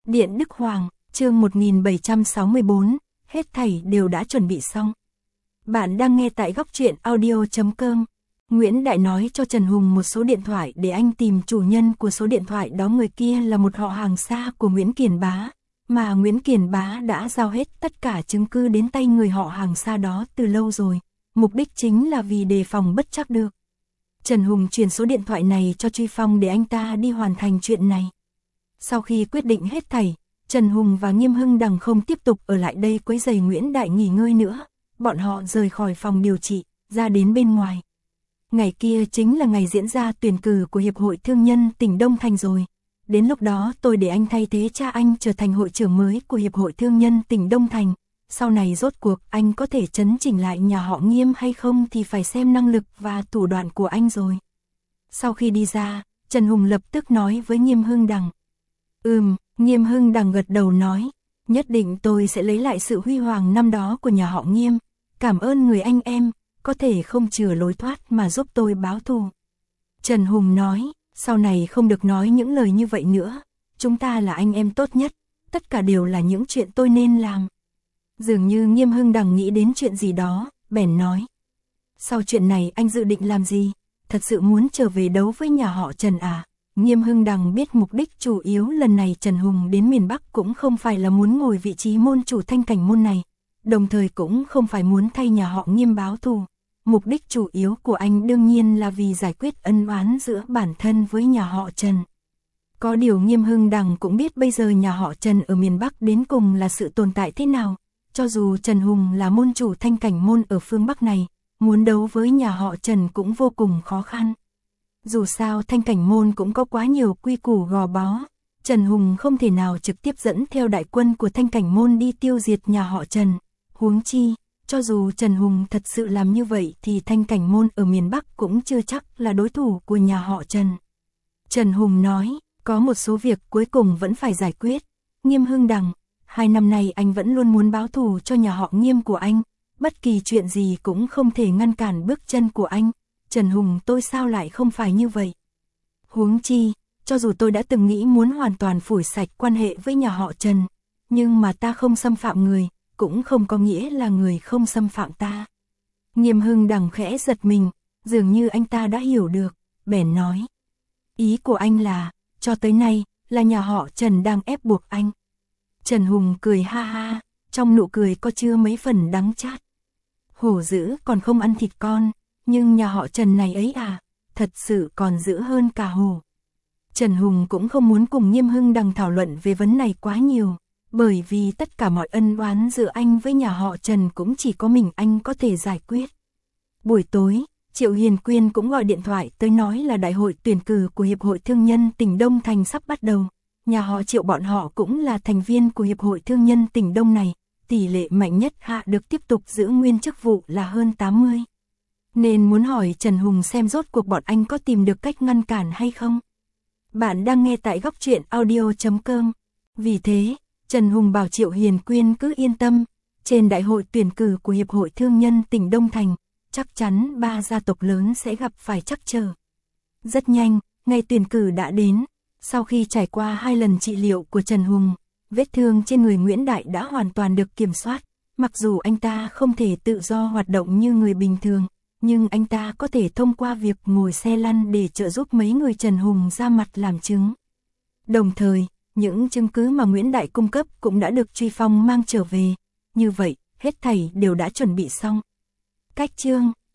Điện Đức Hoàng, chương 1764, hết thảy đều đã chuẩn bị xong. Bạn đang nghe tại góc truyện audio.com. Nguyễn Đại nói cho Trần Hùng một số điện thoại để anh tìm chủ nhân của số điện thoại đó. Người kia là một họ hàng xa của Nguyễn Kiền Bá, mà Nguyễn Kiền Bá đã giao hết tất cả chứng cứ đến tay người họ hàng xa đó từ lâu rồi, mục đích chính là vì đề phòng bất trắc được. Trần Hùng chuyển số điện thoại này cho Truy Phong để anh ta đi hoàn thành chuyện này. Sau khi quyết định hết thảy, Trần Hùng và Nghiêm Hưng Đằng không tiếp tục ở lại đây quấy rầy Nguyễn Đại nghỉ ngơi nữa, bọn họ rời khỏi phòng điều trị, ra đến bên ngoài. Ngày kia chính là ngày diễn ra tuyển cử của Hiệp hội Thương nhân tỉnh Đông Thành rồi. Đến lúc đó tôi để anh thay thế cha anh trở thành hội trưởng mới của Hiệp hội Thương nhân tỉnh Đông Thành. Sau này rốt cuộc anh có thể chấn chỉnh lại nhà họ Nghiêm hay không thì phải xem năng lực và thủ đoạn của anh rồi. Sau khi đi ra, Trần Hùng lập tức nói với Nghiêm Hưng Đằng. Nghiêm Hưng Đằng gật đầu nói, nhất định tôi sẽ lấy lại sự huy hoàng năm đó của nhà họ Nghiêm. Cảm ơn người anh em, có thể không chừa lối thoát mà giúp tôi báo thù. Trần Hùng nói, sau này không được nói những lời như vậy nữa, chúng ta là anh em tốt nhất, tất cả đều là những chuyện tôi nên làm. Dường như Nghiêm Hưng Đằng nghĩ đến chuyện gì đó, bèn nói. Sau chuyện này anh dự định làm gì? Thật sự muốn trở về đấu với nhà họ Trần à? Nghiêm Hưng Đằng biết mục đích chủ yếu lần này Trần Hùng đến miền Bắc cũng không phải là muốn ngồi vị trí môn chủ Thanh Cảnh môn này, đồng thời cũng không phải muốn thay nhà họ Nghiêm báo thù. Mục đích chủ yếu của anh đương nhiên là vì giải quyết ân oán giữa bản thân với nhà họ Trần. Có điều Nghiêm Hưng Đằng cũng biết bây giờ nhà họ Trần ở miền Bắc đến cùng là sự tồn tại thế nào. Cho dù Trần Hùng là môn chủ Thanh Cảnh môn ở phương Bắc này, muốn đấu với nhà họ Trần cũng vô cùng khó khăn. Dù sao Thanh Cảnh môn cũng có quá nhiều quy củ gò bó, Trần Hùng không thể nào trực tiếp dẫn theo đại quân của Thanh Cảnh môn đi tiêu diệt nhà họ Trần. Huống chi, cho dù Trần Hùng thật sự làm như vậy thì Thanh Cảnh môn ở miền Bắc cũng chưa chắc là đối thủ của nhà họ Trần. Trần Hùng nói, có một số việc cuối cùng vẫn phải giải quyết. Nghiêm Hưng Đằng, 2 năm nay anh vẫn luôn muốn báo thù cho nhà họ Nghiêm của anh, bất kỳ chuyện gì cũng không thể ngăn cản bước chân của anh. Trần Hùng, tôi sao lại không phải như vậy? Huống chi, cho dù tôi đã từng nghĩ muốn hoàn toàn phủi sạch quan hệ với nhà họ Trần, nhưng mà ta không xâm phạm người, cũng không có nghĩa là người không xâm phạm ta. Nghiêm Hưng Đằng khẽ giật mình, dường như anh ta đã hiểu được, bèn nói. Ý của anh là, cho tới nay, là nhà họ Trần đang ép buộc anh. Trần Hùng cười ha ha, trong nụ cười có chứa mấy phần đắng chát. Hổ dữ còn không ăn thịt con, nhưng nhà họ Trần này ấy à, thật sự còn dữ hơn cả hổ. Trần Hùng cũng không muốn cùng Nghiêm Hưng Đằng thảo luận về vấn này quá nhiều, bởi vì tất cả mọi ân oán giữa anh với nhà họ Trần cũng chỉ có mình anh có thể giải quyết. Buổi tối, Triệu Hiền Quyên cũng gọi điện thoại tới nói là đại hội tuyển cử của Hiệp hội Thương nhân tỉnh Đông Thành sắp bắt đầu. Nhà họ Triệu bọn họ cũng là thành viên của Hiệp hội Thương nhân tỉnh Đông này, tỷ lệ mạnh nhất hạ được tiếp tục giữ nguyên chức vụ là hơn 80. Nên muốn hỏi Trần Hùng xem rốt cuộc bọn anh có tìm được cách ngăn cản hay không. Bạn đang nghe tại góc truyện audio.com. Vì thế, Trần Hùng bảo Triệu Hiền Quyên cứ yên tâm, trên đại hội tuyển cử của Hiệp hội Thương nhân tỉnh Đông Thành, chắc chắn 3 gia tộc lớn sẽ gặp phải trắc trở. Rất nhanh, ngày tuyển cử đã đến, sau khi trải qua 2 lần trị liệu của Trần Hùng, vết thương trên người Nguyễn Đại đã hoàn toàn được kiểm soát, mặc dù anh ta không thể tự do hoạt động như người bình thường, nhưng anh ta có thể thông qua việc ngồi xe lăn để trợ giúp mấy người Trần Hùng ra mặt làm chứng. Đồng thời, những chứng cứ mà Nguyễn Đại cung cấp cũng đã được Truy Phong mang trở về, như vậy, hết thảy đều đã chuẩn bị xong. Cách chương